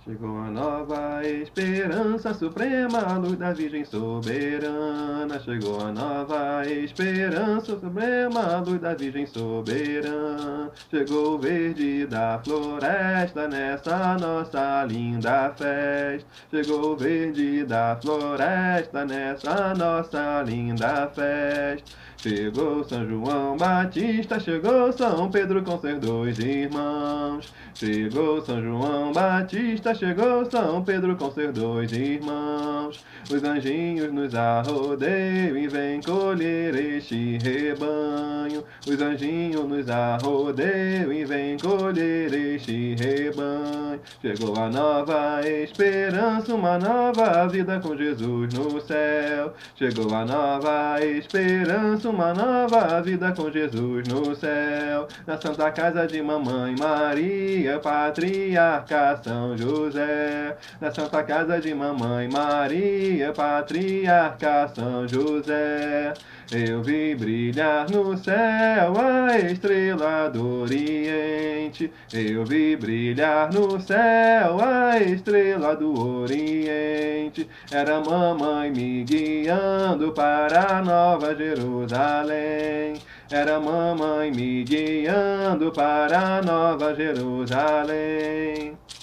Chegou a nova esperança suprema, a luz da Virgem soberana. Chegou a nova esperança suprema, a luz da Virgem soberana. Chegou o verde da floresta nessa nossa linda festa. Chegou o verde da floresta nessa nossa linda festa. Chegou São João Batista, chegou São Pedro com seus dois irmãos. Chegou São João Batista, chegou São Pedro com seus dois irmãos. Os anjinhos nos arrodeiam e vêm colher este rebanho. Os anjinhos nos arrodeiam e vêm colher este rebanho. Chegou a nova esperança, uma nova vida com Jesus no céu. Chegou a nova esperança, uma nova vida com Jesus no céu. Na Santa Casa de Mamãe Maria, Patriarca São José. Na Santa Casa de Mamãe Maria, Patriarca São José. Eu vi brilhar no céu a estrela do Oriente. Eu vi brilhar no céu a estrela do Oriente. Era mamãe me guiando para a Nova Jerusalém. Era mamãe me guiando para a Nova Jerusalém.